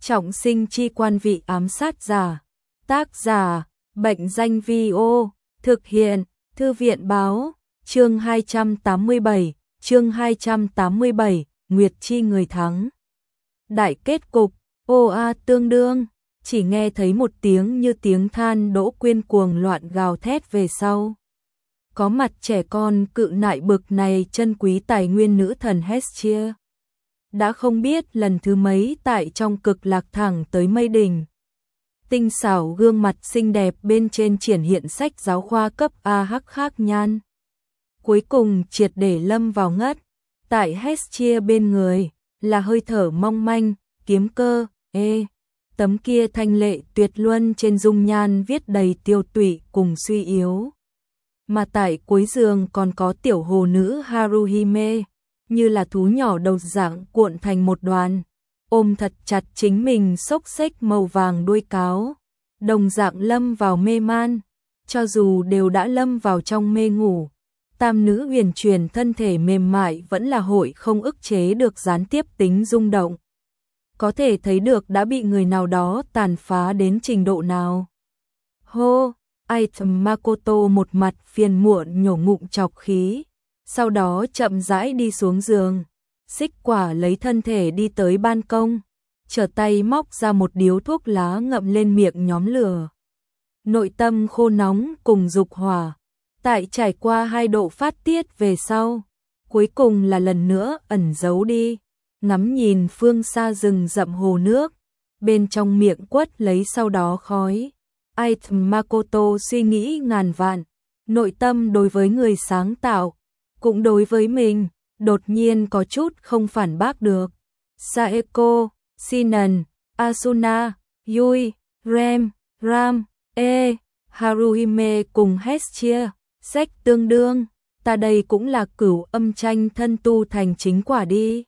Trọng sinh chi quan vị ám sát giả. Tác giả, Bệnh danh Vi-ô. Thực hiện, Thư viện báo. Chương 287, Nguyệt chi người thắng. Đại kết cục, tương đương, chỉ nghe thấy một tiếng như tiếng than Đỗ Quyên cuồng loạn gào thét về sau. Có mặt trẻ con cự nại bực này chân quý tài nguyên nữ thần Hestia. Đã không biết lần thứ mấy tại trong cực lạc thẳng tới mây đỉnh. Tinh xảo gương mặt xinh đẹp bên trên triển hiện sách giáo khoa cấp AH khác nhan. Cuối cùng triệt để lâm vào ngất. Tại Hestia bên người là hơi thở mong manh, kiếm cơ, tấm kia thanh lệ tuyệt luân trên dung nhan viết đầy tiêu tụy cùng suy yếu. Mà tại cuối giường còn có tiểu hồ nữ Haruhime, như là thú nhỏ đầu dạng cuộn thành một đoàn, ôm thật chặt chính mình xốc xếch màu vàng đuôi cáo, đồng dạng lâm vào mê man, cho dù đều đã lâm vào trong mê ngủ. Tam nữ huyền truyền thân thể mềm mại vẫn là hội không ức chế được gián tiếp tính rung động. Có thể thấy được đã bị người nào đó tàn phá đến trình độ nào. Hô, Item Makoto một mặt phiền muộn nhổ ngụm chọc khí, sau đó chậm rãi đi xuống giường, xích quả lấy thân thể đi tới ban công, trở tay móc ra một điếu thuốc lá ngậm lên miệng nhóm lửa. Nội tâm khô nóng cùng dục hỏa, tại trải qua 2 độ phát tiết về sau, cuối cùng là lần nữa ẩn giấu đi, ngắm nhìn phương xa rừng rậm hồ nước, bên trong miệng quất lấy sau đó khói. Item Makoto suy nghĩ ngàn vạn, nội tâm đối với người sáng tạo, cũng đối với mình, đột nhiên có chút không phản bác được. Saeko, Sinan, Asuna, Yui, Ram, Haruhime cùng Hestia, sách tương đương, ta đây cũng là cửu âm tranh thân tu thành chính quả đi.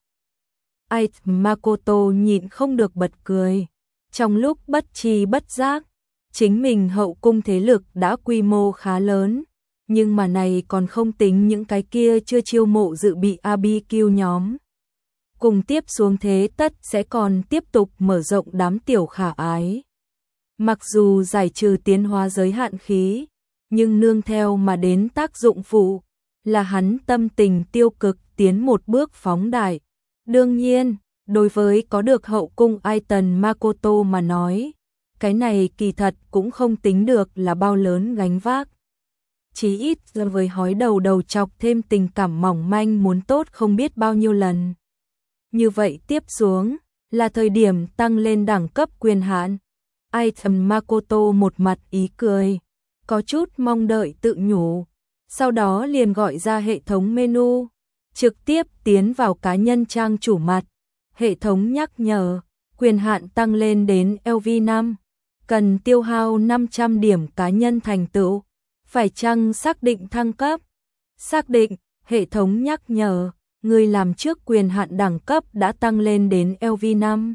Item Makoto nhịn không được bật cười, trong lúc bất tri bất giác, chính mình hậu cung thế lực đã quy mô khá lớn, nhưng mà này còn không tính những cái kia chưa chiêu mộ dự bị ABQ nhóm. Cùng tiếp xuống thế tất sẽ còn tiếp tục mở rộng đám tiểu khả ái. Mặc dù giải trừ tiến hóa giới hạn khí, nhưng nương theo mà đến tác dụng phụ, là hắn tâm tình tiêu cực tiến một bước phóng đại. Đương nhiên, đối với có được hậu cung Item Makoto mà nói, cái này kỳ thật cũng không tính được là bao lớn gánh vác. Chí ít với hói đầu chọc thêm tình cảm mỏng manh muốn tốt không biết bao nhiêu lần. Như vậy tiếp xuống, là thời điểm tăng lên đẳng cấp quyền hạn. Item Makoto một mặt ý cười, có chút mong đợi tự nhủ, sau đó liền gọi ra hệ thống menu, trực tiếp tiến vào cá nhân trang chủ mặt. Hệ thống nhắc nhở, quyền hạn tăng lên đến LV5, cần tiêu hao 500 điểm cá nhân thành tựu, phải chăng xác định thăng cấp? Xác định, hệ thống nhắc nhở, người làm trước quyền hạn đẳng cấp đã tăng lên đến LV5.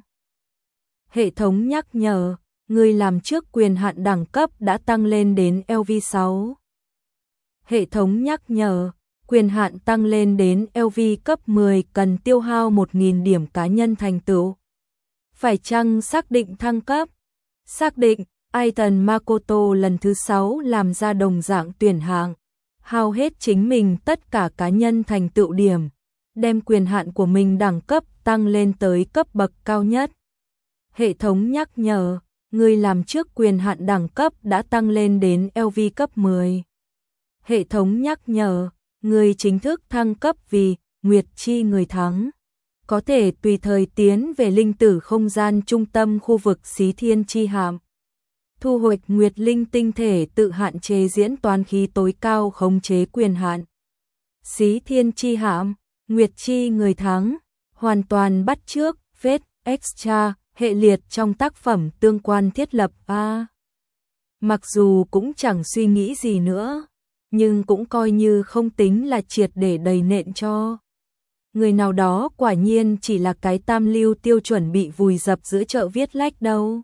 Hệ thống nhắc nhở, người làm trước quyền hạn đẳng cấp đã tăng lên đến LV6. Hệ thống nhắc nhở, quyền hạn tăng lên đến LV cấp 10 cần tiêu hao 1.000 điểm cá nhân thành tựu. Phải chăng xác định thăng cấp? Xác định, Item Makoto lần thứ 6 làm ra đồng dạng tuyển hạng, hao hết chính mình tất cả cá nhân thành tựu điểm, đem quyền hạn của mình đẳng cấp tăng lên tới cấp bậc cao nhất. Hệ thống nhắc nhở, người làm trước quyền hạn đẳng cấp đã tăng lên đến LV cấp 10. Hệ thống nhắc nhở, người chính thức thăng cấp vì Nguyệt chi người thắng, có thể tùy thời tiến về linh tử không gian trung tâm khu vực Xí Thiên chi hạm. Thu hoạch Nguyệt linh tinh thể tự hạn chế diễn toán khí tối cao khống chế quyền hạn. Xí Thiên chi hạm, Nguyệt chi người thắng, hoàn toàn bắt chước vết extra hệ liệt trong tác phẩm tương quan thiết lập A. Mặc dù cũng chẳng suy nghĩ gì nữa, nhưng cũng coi như không tính là triệt để đầy nện cho. Người nào đó quả nhiên chỉ là cái tam lưu tiêu chuẩn bị vùi dập giữa chợ viết lách đâu.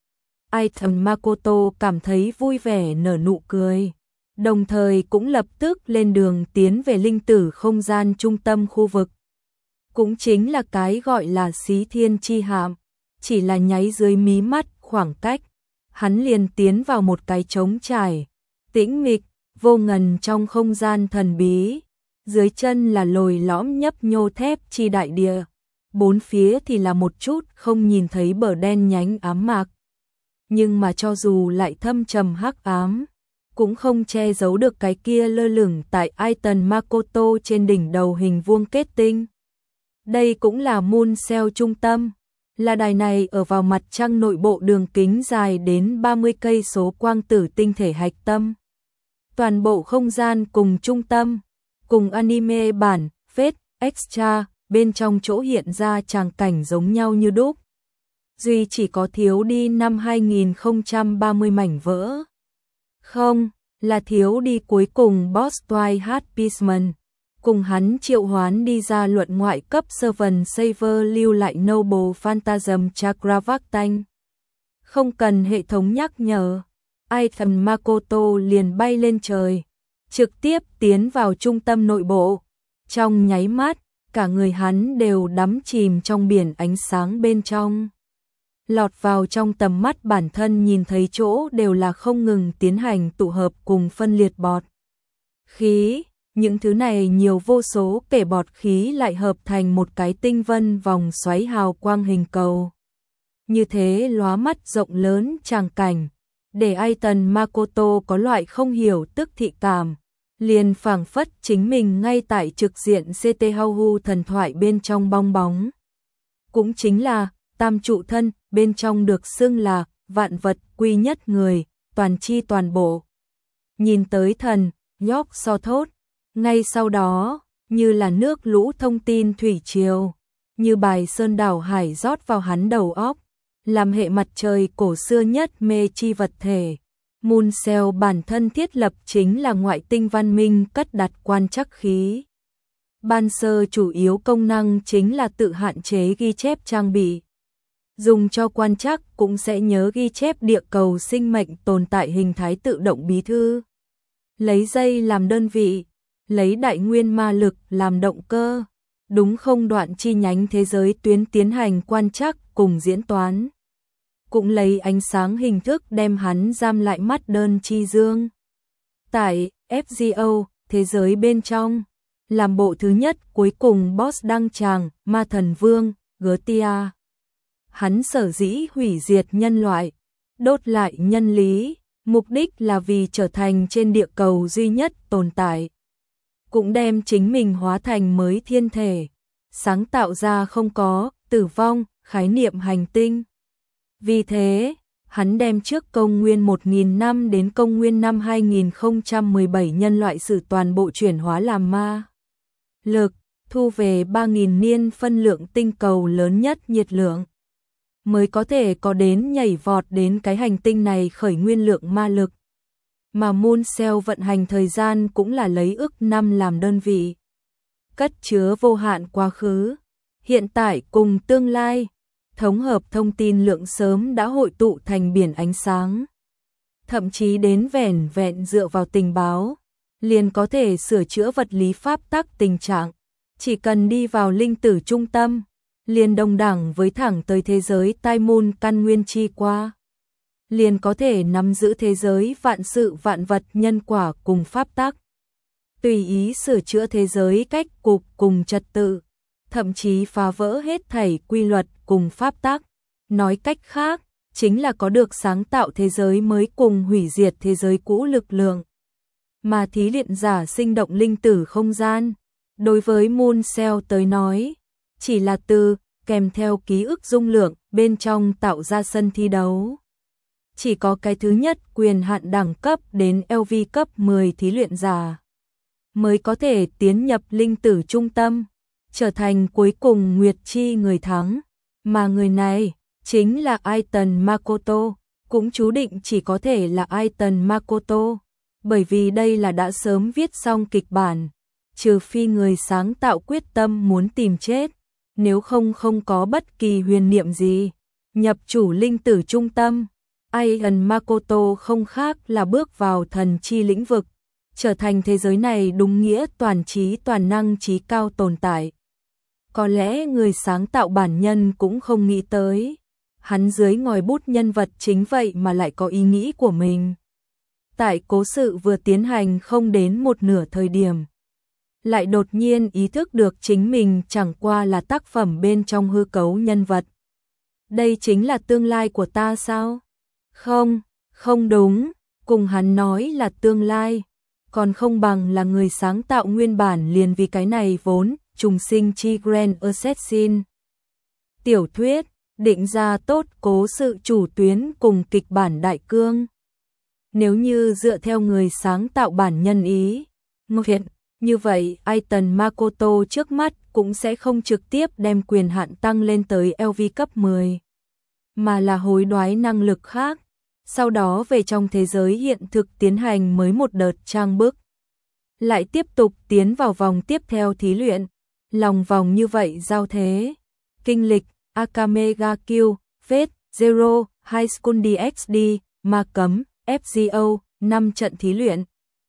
Item Makoto cảm thấy vui vẻ nở nụ cười, đồng thời cũng lập tức lên đường tiến về linh tử không gian trung tâm khu vực. Cũng chính là cái gọi là Xí Thiên chi hạm. chỉ là nháy dưới mí mắt khoảng cách, hắn liền tiến vào một cái trống trải, tĩnh mịch, vô ngần trong không gian thần bí. Dưới chân là lồi lõm nhấp nhô thép chi đại địa, bốn phía thì là một chút không nhìn thấy bờ đen nhánh ám mạc. Nhưng mà cho dù lại thâm trầm hắc ám, cũng không che giấu được cái kia lơ lửng tại Aiton Makoto trên đỉnh đầu hình vuông kết tinh. Đây cũng là Moon Cell trung tâm, là đài này ở vào mặt trăng nội bộ đường kính dài đến 30 cây số quang tử tinh thể hạch tâm. Toàn bộ không gian cùng trung tâm, cùng anime bản, Fate, Extra, bên trong chỗ hiện ra tràng cảnh giống nhau như đúc. Duy chỉ có thiếu đi năm 2030 mảnh vỡ. Không, là thiếu đi cuối cùng boss Twilight Peaceman. Cùng hắn triệu hoán đi ra luận ngoại cấp Servant Saver lưu lại Noble Phantasm Chakravaktan. Không cần hệ thống nhắc nhở, Aiton Makoto liền bay lên trời, trực tiếp tiến vào trung tâm nội bộ. Trong nháy mắt, cả người hắn đều đắm chìm trong biển ánh sáng bên trong. Lọt vào trong tầm mắt bản thân nhìn thấy chỗ đều là không ngừng tiến hành tụ hợp cùng phân liệt bọt khí. Những thứ này nhiều vô số kể bọt khí lại hợp thành một cái tinh vân vòng xoáy hào quang hình cầu. Như thế lóa mắt rộng lớn tràng cảnh, để Aiton Makoto có loại không hiểu tức thị cảm, liền phảng phất chính mình ngay tại trực diện CT Hauhu thần thoại bên trong bong bóng. Cũng chính là tam trụ thân, bên trong được xưng là vạn vật quy nhất người, toàn chi toàn bộ. Nhìn tới thần, nhóc so thốt, ngay sau đó, như là nước lũ thông tin thủy triều, như bài sơn đảo hải rót vào hắn đầu óc, làm hệ mặt trời cổ xưa nhất mê chi vật thể. Moon Cell bản thân thiết lập chính là ngoại tinh văn minh cất đặt quan trắc khí. Ban sơ chủ yếu công năng chính là tự hạn chế ghi chép trang bị. Dùng cho quan trắc cũng sẽ nhớ ghi chép địa cầu sinh mệnh tồn tại hình thái tự động bí thư. Lấy giây làm đơn vị, lấy đại nguyên ma lực làm động cơ, đúng không đoạn chi nhánh thế giới tuyến tiến hành quan trắc cùng diễn toán. Cũng lấy ánh sáng hình thức đem hắn giam lại mắt đơn chi dương. Tại FGO, thế giới bên trong, làm bộ thứ nhất cuối cùng boss đăng tràng, ma thần vương, Gertia. Hắn sở dĩ hủy diệt nhân loại, đốt lại nhân lý, mục đích là vì trở thành trên địa cầu duy nhất tồn tại. Cũng đem chính mình hóa thành mới thiên thể, sáng tạo ra không có, tử vong, khái niệm hành tinh. Vì thế, hắn đem trước công nguyên 1000 năm đến công nguyên năm 2017 nhân loại sử toàn bộ chuyển hóa làm ma lực, thu về 3000 niên phân lượng tinh cầu lớn nhất nhiệt lượng, mới có thể có đến nhảy vọt đến cái hành tinh này khởi nguyên lượng ma lực. Mà Moon Cell vận hành thời gian cũng là lấy ức năm làm đơn vị, cất chứa vô hạn quá khứ, hiện tại cùng tương lai. Thống hợp thông tin lượng sớm đã hội tụ thành biển ánh sáng. Thậm chí đến vẻn vẹn dựa vào tình báo, liền có thể sửa chữa vật lý pháp tắc tình trạng. Chỉ cần đi vào linh tử trung tâm, liền đồng đẳng với thẳng tới thế giới Tai Moon căn nguyên chi qua. Liền có thể nắm giữ thế giới vạn sự vạn vật nhân quả cùng pháp tắc. Tùy ý sửa chữa thế giới cách cục cùng trật tự. Thậm chí phá vỡ hết thảy quy luật cùng pháp tắc. Nói cách khác, chính là có được sáng tạo thế giới mới cùng hủy diệt thế giới cũ lực lượng. Mà thí luyện giả sinh động linh tử không gian, đối với Moon Cell tới nói, chỉ là từ kèm theo ký ức dung lượng bên trong tạo ra sân thi đấu. Chỉ có cái thứ nhất quyền hạn đẳng cấp đến LV cấp 10 thí luyện giả mới có thể tiến nhập linh tử trung tâm, trở thành cuối cùng Nguyệt Chi người thắng, mà người này chính là Aiton Makoto, cũng chú định chỉ có thể là Aiton Makoto, bởi vì đây là đã sớm viết xong kịch bản, trừ phi người sáng tạo quyết tâm muốn tìm chết, nếu không không có bất kỳ huyền niệm gì. Nhập chủ linh tử trung tâm, Aiton Makoto không khác là bước vào thần chi lĩnh vực, trở thành thế giới này đúng nghĩa toàn trí toàn năng trí cao tồn tại. Có lẽ người sáng tạo bản nhân cũng không nghĩ tới, hắn dưới ngòi bút nhân vật chính vậy mà lại có ý nghĩ của mình. Tại cố sự vừa tiến hành không đến một nửa thời điểm, lại đột nhiên ý thức được chính mình chẳng qua là tác phẩm bên trong hư cấu nhân vật. Đây chính là tương lai của ta sao? Không, không đúng, cùng hắn nói là tương lai, còn không bằng là người sáng tạo nguyên bản liền vì cái này vốn, trùng sinh chi Grand Assassin. Tiểu thuyết, định ra tốt cố sự chủ tuyến cùng kịch bản đại cương. Nếu như dựa theo người sáng tạo bản nhân ý, nguyện, như vậy Aiton Makoto trước mắt cũng sẽ không trực tiếp đem quyền hạn tăng lên tới LV cấp 10, mà là hối đoái năng lực khác, sau đó về trong thế giới hiện thực tiến hành mới một đợt trang bức. Lại tiếp tục tiến vào vòng tiếp theo thí luyện, lòng vòng như vậy giao thế. Kinh lịch, Akame ga Kill, Fate, Zero, High School DxD, Ma Cấm, FGO, 5 trận thí luyện.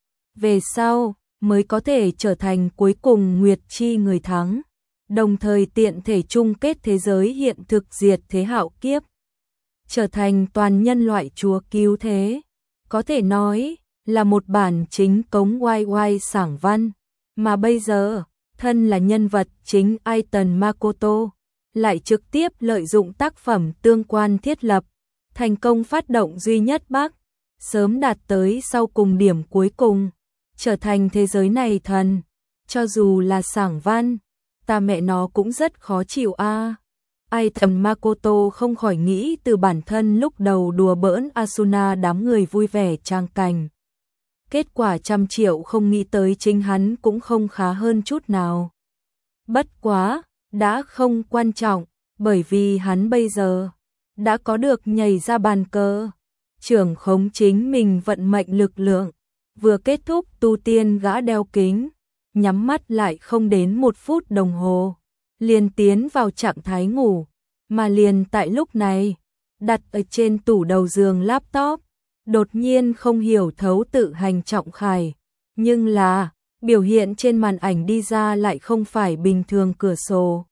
Về sau, mới có thể trở thành cuối cùng Nguyệt Chi người thắng, đồng thời tiện thể chung kết thế giới hiện thực diệt thế hạo kiếp, trở thành toàn nhân loại chúa cứu thế. Có thể nói là một bản chính cống YY sảng văn, mà bây giờ, thân là nhân vật chính Aiton Makoto, lại trực tiếp lợi dụng tác phẩm tương quan thiết lập, thành công phát động duy nhất Bắc, sớm đạt tới sau cùng điểm cuối cùng, trở thành thế giới này thần. Cho dù là sảng văn, ta mẹ nó cũng rất khó chịu a. Aiton Makoto không khỏi nghĩ từ bản thân lúc đầu đùa bỡn Asuna đám người vui vẻ trang cảnh. Kết quả trăm triệu không nghĩ tới chính hắn cũng không khá hơn chút nào. Bất quá, đã không quan trọng, bởi vì hắn bây giờ đã có được nhảy ra bàn cờ, trưởng khống chính mình vận mệnh lực lượng. Vừa kết thúc tu tiên gã đeo kính, nhắm mắt lại không đến 1 phút đồng hồ, liền tiến vào trạng thái ngủ, mà liền tại lúc này, đặt ở trên tủ đầu giường laptop, đột nhiên không hiểu thấu tự hành trọng khải, nhưng là biểu hiện trên màn ảnh đi ra lại không phải bình thường cửa sổ,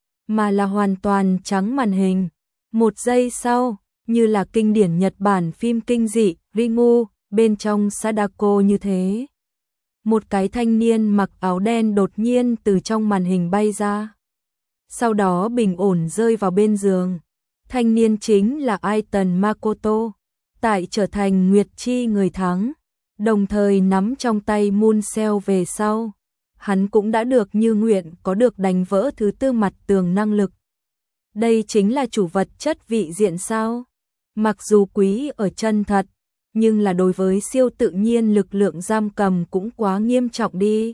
mà là hoàn toàn trắng màn hình. 1 giây sau, như là kinh điển Nhật Bản phim kinh dị Ringu bên trong Sadako như thế. Một cái thanh niên mặc áo đen đột nhiên từ trong màn hình bay ra, sau đó bình ổn rơi vào bên giường. Thanh niên chính là Aiton Makoto, tại trở thành Nguyệt Chi người thắng, đồng thời nắm trong tay Moon Cell về sau. Hắn cũng đã được như nguyện có được đánh vỡ thứ 4 mặt tường năng lực. Đây chính là chủ vật chất vị diện sao? Mặc dù quý ở chân thật, nhưng là đối với siêu tự nhiên lực lượng giam cầm cũng quá nghiêm trọng đi.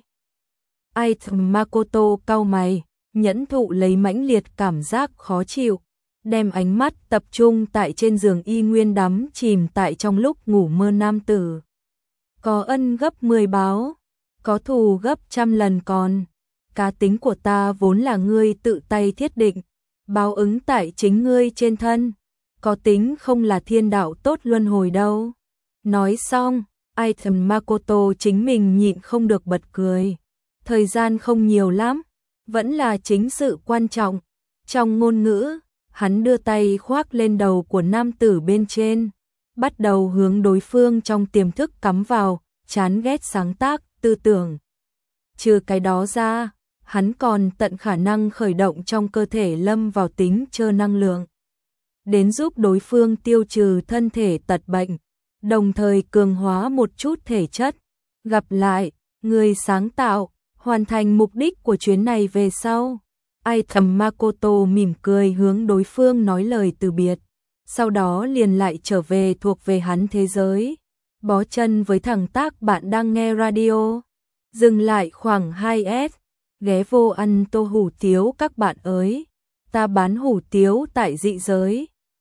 Aiton Makoto cau mày, nhẫn thụ lấy mãnh liệt cảm giác khó chịu, đem ánh mắt tập trung tại trên giường y nguyên đắm chìm tại trong lúc ngủ mơ nam tử. Có ân gấp 10 báo, có thù gấp 100 lần còn. Cá tính của ta vốn là ngươi tự tay thiết định, báo ứng tại chính ngươi trên thân, có tính không là thiên đạo tốt luân hồi đâu. Nói xong, Aiton Makoto chính mình nhịn không được bật cười. Thời gian không nhiều lắm, vẫn là chính sự quan trọng. Trong ngôn ngữ, hắn đưa tay khoác lên đầu của nam tử bên trên, bắt đầu hướng đối phương trong tiềm thức cắm vào, chán ghét sáng tác, tư tưởng. Trừ cái đó ra, hắn còn tận khả năng khởi động trong cơ thể lâm vào tính trơ năng lượng, đến giúp đối phương tiêu trừ thân thể tật bệnh, đồng thời cường hóa một chút thể chất. Gặp lại, người sáng tạo, hoàn thành mục đích của chuyến này về sau. Aiton Makoto mỉm cười hướng đối phương nói lời từ biệt, sau đó liền lại trở về thuộc về hắn thế giới. Bó chân với thằng tác bạn đang nghe radio. Dừng lại khoảng 2S, ghé vô ăn tô hủ tiếu các bạn ơi. Ta bán hủ tiếu tại dị giới.